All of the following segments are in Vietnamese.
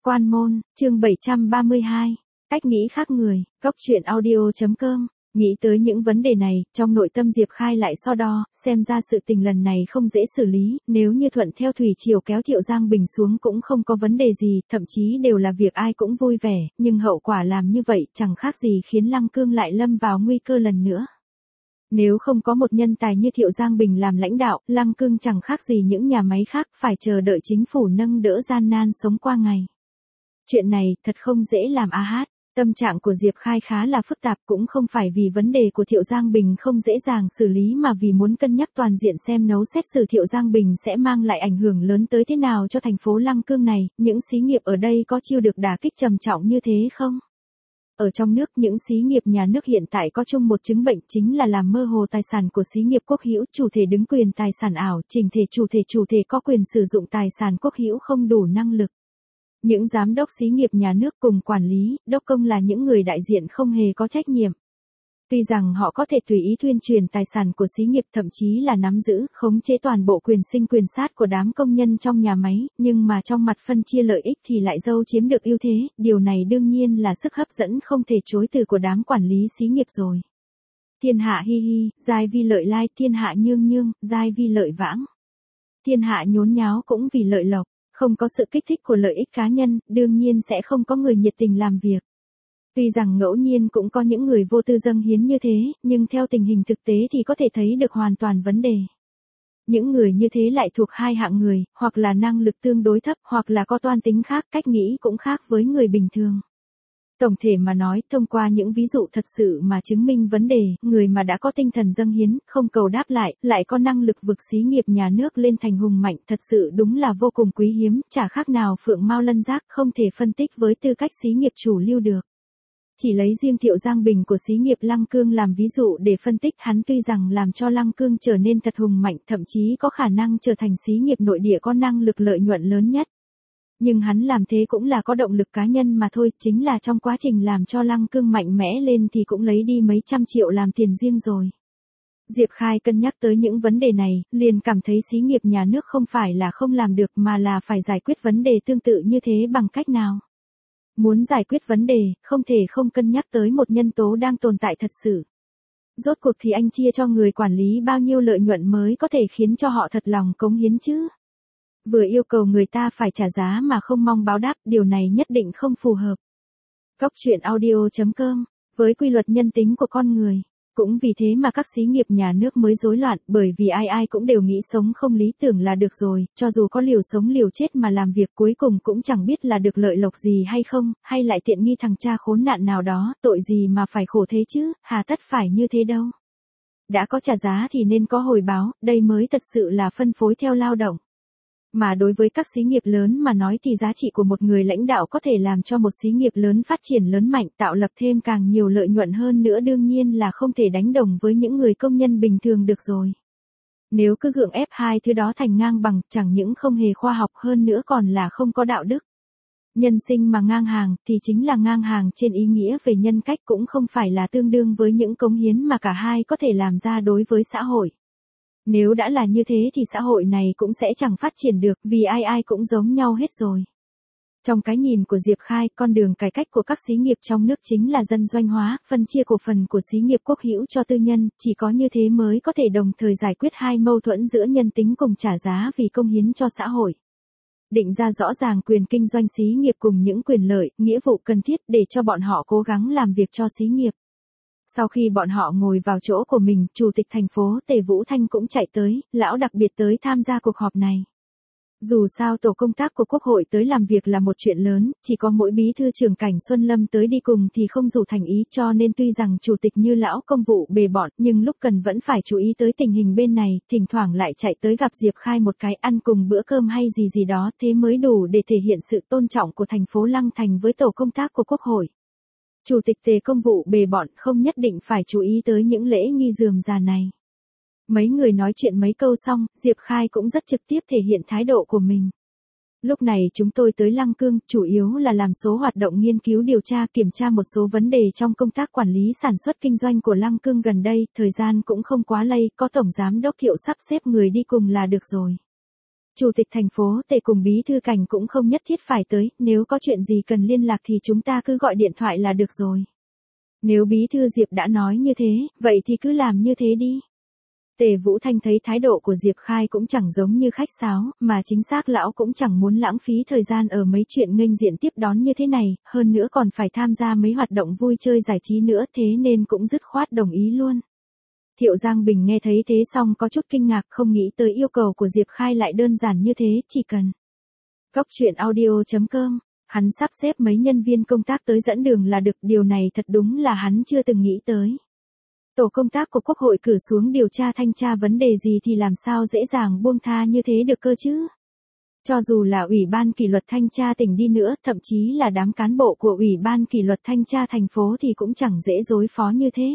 Quan môn, chương 732. Cách nghĩ khác người, góc truyện audio.com. Nghĩ tới những vấn đề này, trong nội tâm Diệp Khai lại so đo, xem ra sự tình lần này không dễ xử lý, nếu như thuận theo thủy triều kéo Thiệu Giang Bình xuống cũng không có vấn đề gì, thậm chí đều là việc ai cũng vui vẻ, nhưng hậu quả làm như vậy chẳng khác gì khiến Lăng Cương lại lâm vào nguy cơ lần nữa. Nếu không có một nhân tài như Thiệu Giang Bình làm lãnh đạo, Lăng Cương chẳng khác gì những nhà máy khác phải chờ đợi chính phủ nâng đỡ gian nan sống qua ngày. Chuyện này thật không dễ làm a hát. Tâm trạng của Diệp Khai khá là phức tạp, cũng không phải vì vấn đề của Thiệu Giang Bình không dễ dàng xử lý mà vì muốn cân nhắc toàn diện xem nấu xét xử Thiệu Giang Bình sẽ mang lại ảnh hưởng lớn tới thế nào cho thành phố Lăng Cương này, những xí nghiệp ở đây có chịu được đả kích trầm trọng như thế không? Ở trong nước, những xí nghiệp nhà nước hiện tại có chung một chứng bệnh chính là làm mơ hồ tài sản của xí nghiệp quốc hữu, chủ thể đứng quyền tài sản ảo, chỉnh thể chủ thể có quyền sử dụng tài sản quốc hữu không đủ năng lực. Những giám đốc xí nghiệp nhà nước cùng quản lý, đốc công là những người đại diện không hề có trách nhiệm. Tuy rằng họ có thể tùy ý tuyên truyền tài sản của xí nghiệp, thậm chí là nắm giữ, khống chế toàn bộ quyền sinh quyền sát của đám công nhân trong nhà máy, nhưng mà trong mặt phân chia lợi ích thì lại dâu chiếm được ưu thế, điều này đương nhiên là sức hấp dẫn không thể chối từ của đám quản lý xí nghiệp rồi. Thiên hạ hi hi, giai vi lợi lai, thiên hạ nhương nhương, giai vi lợi vãng. Thiên hạ nhốn nháo cũng vì lợi lộc. Không có sự kích thích của lợi ích cá nhân, đương nhiên sẽ không có người nhiệt tình làm việc. Tuy rằng ngẫu nhiên cũng có những người vô tư dâng hiến như thế, nhưng theo tình hình thực tế thì có thể thấy được hoàn toàn vấn đề. Những người như thế lại thuộc hai hạng người, hoặc là năng lực tương đối thấp, hoặc là có toan tính khác, cách nghĩ cũng khác với người bình thường. Tổng thể mà nói, thông qua những ví dụ thật sự mà chứng minh vấn đề, người mà đã có tinh thần dâng hiến, không cầu đáp lại có năng lực vực xí nghiệp nhà nước lên thành hùng mạnh, thật sự đúng là vô cùng quý hiếm, chả khác nào phượng mao lân giác, không thể phân tích với tư cách xí nghiệp chủ lưu được. Chỉ lấy riêng Thiệu Giang Bình của xí nghiệp Lăng Cương làm ví dụ để phân tích, hắn tuy rằng làm cho Lăng Cương trở nên thật hùng mạnh, thậm chí có khả năng trở thành xí nghiệp nội địa có năng lực lợi nhuận lớn nhất. Nhưng hắn làm thế cũng là có động lực cá nhân mà thôi, chính là trong quá trình làm cho Lăng Cương mạnh mẽ lên thì cũng lấy đi mấy trăm triệu làm tiền riêng rồi. Diệp Khai cân nhắc tới những vấn đề này, liền cảm thấy xí nghiệp nhà nước không phải là không làm được mà là phải giải quyết vấn đề tương tự như thế bằng cách nào. Muốn giải quyết vấn đề, không thể không cân nhắc tới một nhân tố đang tồn tại thật sự. Rốt cuộc thì anh chia cho người quản lý bao nhiêu lợi nhuận mới có thể khiến cho họ thật lòng cống hiến chứ? Vừa yêu cầu người ta phải trả giá mà không mong báo đáp, điều này nhất định không phù hợp. Góc truyện audio.com. Với quy luật nhân tính của con người, cũng vì thế mà các xí nghiệp nhà nước mới rối loạn, bởi vì ai cũng đều nghĩ sống không lý tưởng là được rồi, cho dù có liều sống liều chết mà làm việc cuối cùng cũng chẳng biết là được lợi lộc gì hay không, hay lại tiện nghi thằng cha khốn nạn nào đó, tội gì mà phải khổ thế chứ, hà tất phải như thế đâu. Đã có trả giá thì nên có hồi báo, đây mới thật sự là phân phối theo lao động. Mà đối với các xí nghiệp lớn mà nói thì giá trị của một người lãnh đạo có thể làm cho một xí nghiệp lớn phát triển lớn mạnh, tạo lập thêm càng nhiều lợi nhuận hơn nữa, đương nhiên là không thể đánh đồng với những người công nhân bình thường được rồi. Nếu cứ gượng ép hai thứ đó thành ngang bằng, chẳng những không hề khoa học hơn nữa còn là không có đạo đức. Nhân sinh mà ngang hàng thì chính là ngang hàng trên ý nghĩa về nhân cách, cũng không phải là tương đương với những cống hiến mà cả hai có thể làm ra đối với xã hội. Nếu đã là như thế thì xã hội này cũng sẽ chẳng phát triển được, vì ai cũng giống nhau hết rồi. Trong cái nhìn của Diệp Khai, con đường cải cách của các xí nghiệp trong nước chính là dân doanh hóa, phân chia cổ phần của xí nghiệp quốc hữu cho tư nhân, chỉ có như thế mới có thể đồng thời giải quyết hai mâu thuẫn giữa nhân tính cùng trả giá vì công hiến cho xã hội. Định ra rõ ràng quyền kinh doanh xí nghiệp cùng những quyền lợi, nghĩa vụ cần thiết để cho bọn họ cố gắng làm việc cho xí nghiệp. Sau khi bọn họ ngồi vào chỗ của mình, Chủ tịch thành phố Tề Vũ Thanh cũng chạy tới, lão đặc biệt tới tham gia cuộc họp này. Dù sao tổ công tác của Quốc hội tới làm việc là một chuyện lớn, chỉ có mỗi bí thư trưởng Cảnh Xuân Lâm tới đi cùng thì không dù thành ý, cho nên tuy rằng Chủ tịch như lão công vụ bề bộn, nhưng lúc cần vẫn phải chú ý tới tình hình bên này, thỉnh thoảng lại chạy tới gặp Diệp Khai một cái, ăn cùng bữa cơm hay gì đó, thế mới đủ để thể hiện sự tôn trọng của thành phố Lăng Thành với tổ công tác của Quốc hội. Chủ tịch Tề công vụ bề bộn không nhất định phải chú ý tới những lễ nghi rườm rà này. Mấy người nói chuyện mấy câu xong, Diệp Khai cũng rất trực tiếp thể hiện thái độ của mình. Lúc này chúng tôi tới Lăng Cương, chủ yếu là làm số hoạt động nghiên cứu điều tra kiểm tra một số vấn đề trong công tác quản lý sản xuất kinh doanh của Lăng Cương gần đây, thời gian cũng không quá lây, có Tổng Giám đốc Thiệu sắp xếp người đi cùng là được rồi. Chủ tịch thành phố Tề cùng bí thư Cảnh cũng không nhất thiết phải tới, nếu có chuyện gì cần liên lạc thì chúng ta cứ gọi điện thoại là được rồi. Nếu bí thư Diệp đã nói như thế, vậy thì cứ làm như thế đi. Tề Vũ Thanh thấy thái độ của Diệp Khai cũng chẳng giống như khách sáo, mà chính xác lão cũng chẳng muốn lãng phí thời gian ở mấy chuyện nghênh diện tiếp đón như thế này, hơn nữa còn phải tham gia mấy hoạt động vui chơi giải trí nữa, thế nên cũng dứt khoát đồng ý luôn. Thiệu Giang Bình nghe thấy thế xong có chút kinh ngạc, không nghĩ tới yêu cầu của Diệp Khai lại đơn giản như thế, chỉ cần Cóc truyện audio.com, hắn sắp xếp mấy nhân viên công tác tới dẫn đường là được, điều này thật đúng là hắn chưa từng nghĩ tới. Tổ công tác của Quốc hội cử xuống điều tra thanh tra vấn đề gì thì làm sao dễ dàng buông tha như thế được cơ chứ? Cho dù là Ủy ban kỷ luật thanh tra tỉnh đi nữa, thậm chí là đám cán bộ của Ủy ban kỷ luật thanh tra thành phố thì cũng chẳng dễ đối phó như thế.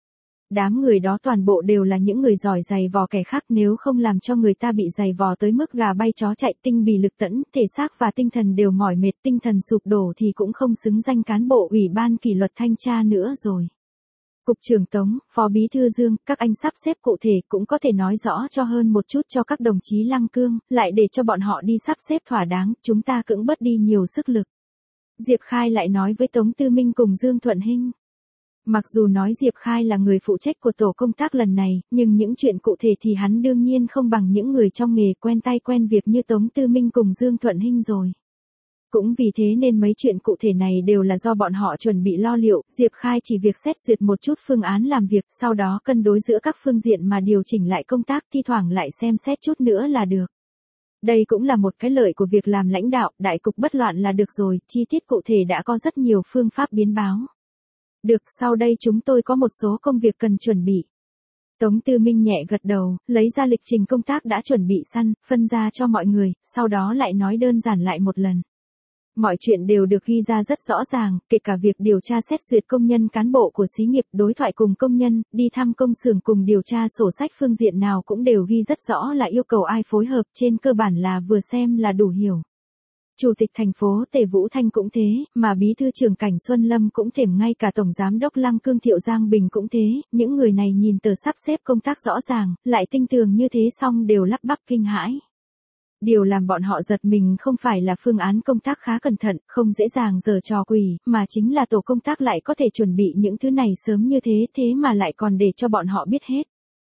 Đám người đó toàn bộ đều là những người giỏi giày vò kẻ khác, nếu không làm cho người ta bị giày vò tới mức gà bay chó chạy, tinh bì lực tẫn, thể xác và tinh thần đều mỏi mệt, tinh thần sụp đổ thì cũng không xứng danh cán bộ Ủy ban kỷ luật thanh tra nữa rồi. Cục trưởng Tống, Phó Bí thư Dương, các anh sắp xếp cụ thể cũng có thể nói rõ cho hơn một chút cho các đồng chí Lăng Cương, lại để cho bọn họ đi sắp xếp thỏa đáng, chúng ta cưỡng bớt đi nhiều sức lực. Diệp Khai lại nói với Tống Tư Minh cùng Dương Thuận Hinh. Mặc dù nói Diệp Khai là người phụ trách của tổ công tác lần này, nhưng những chuyện cụ thể thì hắn đương nhiên không bằng những người trong nghề quen tay quen việc như Tống Tư Minh cùng Dương Thuận Hinh rồi. Cũng vì thế nên mấy chuyện cụ thể này đều là do bọn họ chuẩn bị lo liệu, Diệp Khai chỉ việc xét duyệt một chút phương án làm việc, sau đó cân đối giữa các phương diện mà điều chỉnh lại công tác, thi thoảng lại xem xét chút nữa là được. Đây cũng là một cái lợi của việc làm lãnh đạo, đại cục bất loạn là được rồi, chi tiết cụ thể đã có rất nhiều phương pháp biến báo. Được, sau đây chúng tôi có một số công việc cần chuẩn bị. Tống Tư Minh nhẹ gật đầu, lấy ra lịch trình công tác đã chuẩn bị sẵn, phân ra cho mọi người, sau đó lại nói đơn giản lại một lần. Mọi chuyện đều được ghi ra rất rõ ràng, kể cả việc điều tra xét duyệt công nhân cán bộ của xí nghiệp, đối thoại cùng công nhân, đi thăm công xưởng cùng điều tra sổ sách, phương diện nào cũng đều ghi rất rõ là yêu cầu ai phối hợp, trên cơ bản là vừa xem là đủ hiểu. Chủ tịch thành phố Tề Vũ Thanh cũng thế, mà bí thư trưởng Cảnh Xuân Lâm cũng thèm, ngay cả tổng giám đốc Lăng Cương Thiệu Giang Bình cũng thế, những người này nhìn tờ sắp xếp công tác rõ ràng, lại tinh tường như thế xong đều lắp bắp kinh hãi. Điều làm bọn họ giật mình không phải là phương án công tác khá cẩn thận, không dễ dàng giở trò quỷ, mà chính là tổ công tác lại có thể chuẩn bị những thứ này sớm như thế, thế mà lại còn để cho bọn họ biết hết.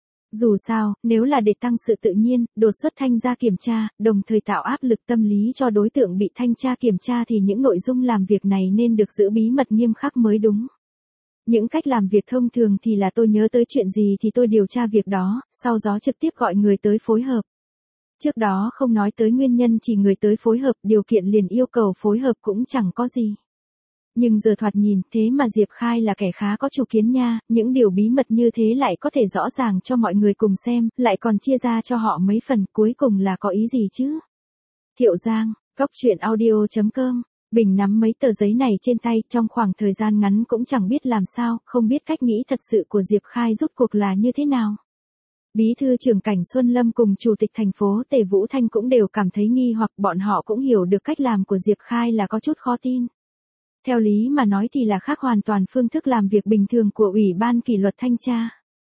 Dù sao, nếu là để tăng sự tự nhiên, đột xuất thanh tra kiểm tra, đồng thời tạo áp lực tâm lý cho đối tượng bị thanh tra kiểm tra thì những nội dung làm việc này nên được giữ bí mật nghiêm khắc mới đúng. Những cách làm việc thông thường thì là tôi nhớ tới chuyện gì thì tôi điều tra việc đó, sau đó trực tiếp gọi người tới phối hợp. Trước đó không nói tới nguyên nhân, chỉ người tới phối hợp, điều kiện liền yêu cầu phối hợp cũng chẳng có gì. Nhưng giờ thoạt nhìn, thế mà Diệp Khai là kẻ khá có chủ kiến nha, những điều bí mật như thế lại có thể rõ ràng cho mọi người cùng xem, lại còn chia ra cho họ mấy phần, cuối cùng là có ý gì chứ? Thiệu Giang, Cóc truyện audio.com, Bình nắm mấy tờ giấy này trên tay, trong khoảng thời gian ngắn cũng chẳng biết làm sao, không biết cách nghĩ thật sự của Diệp Khai rút cuộc là như thế nào. Bí thư trưởng Cảnh Xuân Lâm cùng Chủ tịch thành phố Tề Vũ Thanh cũng đều cảm thấy nghi hoặc, bọn họ cũng hiểu được cách làm của Diệp Khai là có chút khó tin. Theo lý mà nói thì là khác hoàn toàn phương thức làm việc bình thường của Ủy ban kỷ luật thanh tra.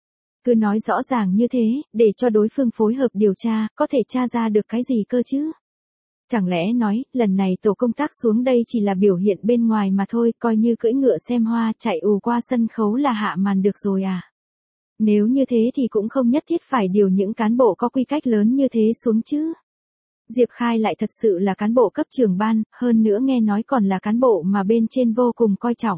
Cứ nói rõ ràng như thế, để cho đối phương phối hợp điều tra, có thể tra ra được cái gì cơ chứ? Chẳng lẽ nói, lần này tổ công tác xuống đây chỉ là biểu hiện bên ngoài mà thôi, coi như cưỡi ngựa xem hoa, chạy ù qua sân khấu là hạ màn được rồi à? Nếu như thế thì cũng không nhất thiết phải điều những cán bộ có quy cách lớn như thế xuống chứ. Diệp Khai lại thật sự là cán bộ cấp trưởng ban, hơn nữa nghe nói còn là cán bộ mà bên trên vô cùng coi trọng.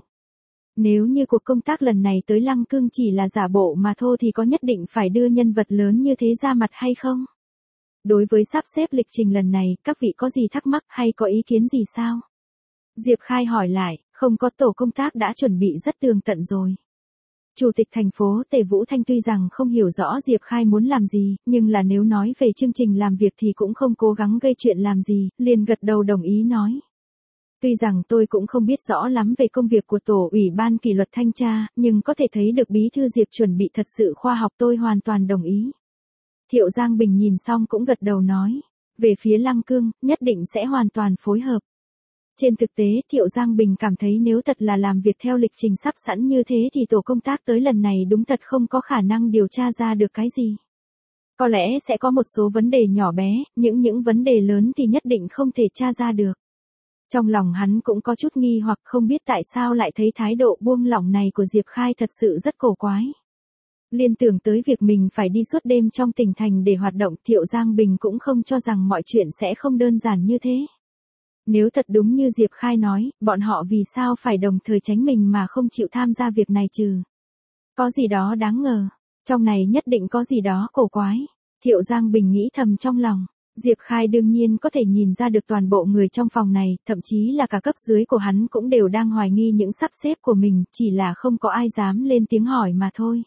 Nếu như cuộc công tác lần này tới Lăng Cương chỉ là giả bộ mà thôi thì có nhất định phải đưa nhân vật lớn như thế ra mặt hay không? Đối với sắp xếp lịch trình lần này, các vị có gì thắc mắc hay có ý kiến gì sao? Diệp Khai hỏi lại, không có, tổ công tác đã chuẩn bị rất tường tận rồi. Chủ tịch thành phố Tề Vũ Thanh tuy rằng không hiểu rõ Diệp Khai muốn làm gì, nhưng là nếu nói về chương trình làm việc thì cũng không cố gắng gây chuyện làm gì, liền gật đầu đồng ý nói. Tuy rằng tôi cũng không biết rõ lắm về công việc của tổ ủy ban kỷ luật thanh tra, nhưng có thể thấy được bí thư Diệp chuẩn bị thật sự khoa học, tôi hoàn toàn đồng ý. Thiệu Giang Bình nhìn xong cũng gật đầu nói. Về phía Lăng Cương, nhất định sẽ hoàn toàn phối hợp. Trên thực tế, Thiệu Giang Bình cảm thấy nếu thật là làm việc theo lịch trình sắp sẵn như thế thì tổ công tác tới lần này đúng thật không có khả năng điều tra ra được cái gì. Có lẽ sẽ có một số vấn đề nhỏ bé, những vấn đề lớn thì nhất định không thể tra ra được. Trong lòng hắn cũng có chút nghi hoặc không biết tại sao lại thấy thái độ buông lỏng này của Diệp Khai thật sự rất cổ quái. Liên tưởng tới việc mình phải đi suốt đêm trong tỉnh thành để hoạt động, Thiệu Giang Bình cũng không cho rằng mọi chuyện sẽ không đơn giản như thế. Nếu thật đúng như Diệp Khai nói, bọn họ vì sao phải đồng thời tránh mình mà không chịu tham gia việc này chứ? Có gì đó đáng ngờ, trong này nhất định có gì đó cổ quái. Thiệu Giang Bình nghĩ thầm trong lòng. Diệp Khai đương nhiên có thể nhìn ra được toàn bộ người trong phòng này, thậm chí là cả cấp dưới của hắn cũng đều đang hoài nghi những sắp xếp của mình, chỉ là không có ai dám lên tiếng hỏi mà thôi.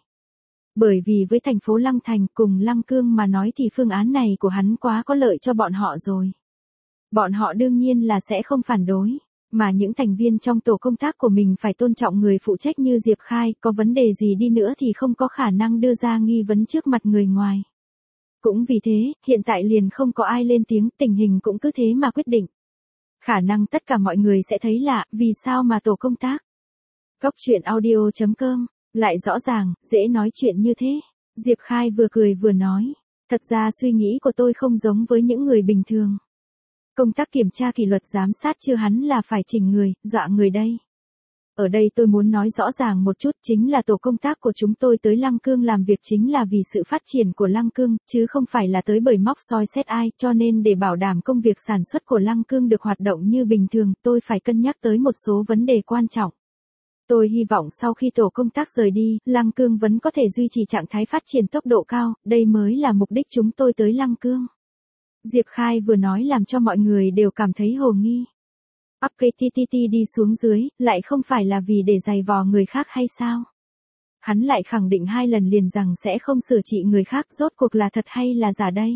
Bởi vì với thành phố Lăng Thành cùng Lăng Cương mà nói thì phương án này của hắn quá có lợi cho bọn họ rồi. Bọn họ đương nhiên là sẽ không phản đối, mà những thành viên trong tổ công tác của mình phải tôn trọng người phụ trách như Diệp Khai, có vấn đề gì đi nữa thì không có khả năng đưa ra nghi vấn trước mặt người ngoài. Cũng vì thế, hiện tại liền không có ai lên tiếng, tình hình cũng cứ thế mà quyết định. Khả năng tất cả mọi người sẽ thấy lạ, vì sao mà tổ công tác. Góc truyện audio.com, lại rõ ràng, dễ nói chuyện như thế. Diệp Khai vừa cười vừa nói, thật ra suy nghĩ của tôi không giống với những người bình thường. Công tác kiểm tra kỷ luật giám sát chưa hắn là phải chỉnh người, dọa người đây. Ở đây tôi muốn nói rõ ràng một chút, chính là tổ công tác của chúng tôi tới Lăng Cương làm việc chính là vì sự phát triển của Lăng Cương, chứ không phải là tới bởi móc soi xét ai, cho nên để bảo đảm công việc sản xuất của Lăng Cương được hoạt động như bình thường, tôi phải cân nhắc tới một số vấn đề quan trọng. Tôi hy vọng sau khi tổ công tác rời đi, Lăng Cương vẫn có thể duy trì trạng thái phát triển tốc độ cao, đây mới là mục đích chúng tôi tới Lăng Cương. Diệp Khai vừa nói làm cho mọi người đều cảm thấy hồ nghi. Up KTTT đi xuống dưới, lại không phải là vì để giày vò người khác hay sao? Hắn lại khẳng định 2 lần liền rằng sẽ không sửa trị người khác, rốt cuộc là thật hay là giả đây?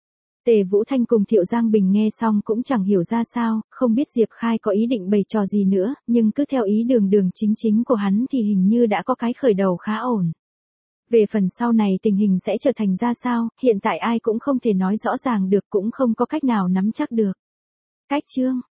Tề Vũ Thanh cùng Thiệu Giang Bình nghe xong cũng chẳng hiểu ra sao, không biết Diệp Khai có ý định bày trò gì nữa, nhưng cứ theo ý đường chính của hắn thì hình như đã có cái khởi đầu khá ổn. Về phần sau này tình hình sẽ trở thành ra sao, hiện tại ai cũng không thể nói rõ ràng được, cũng không có cách nào nắm chắc được. Cách chương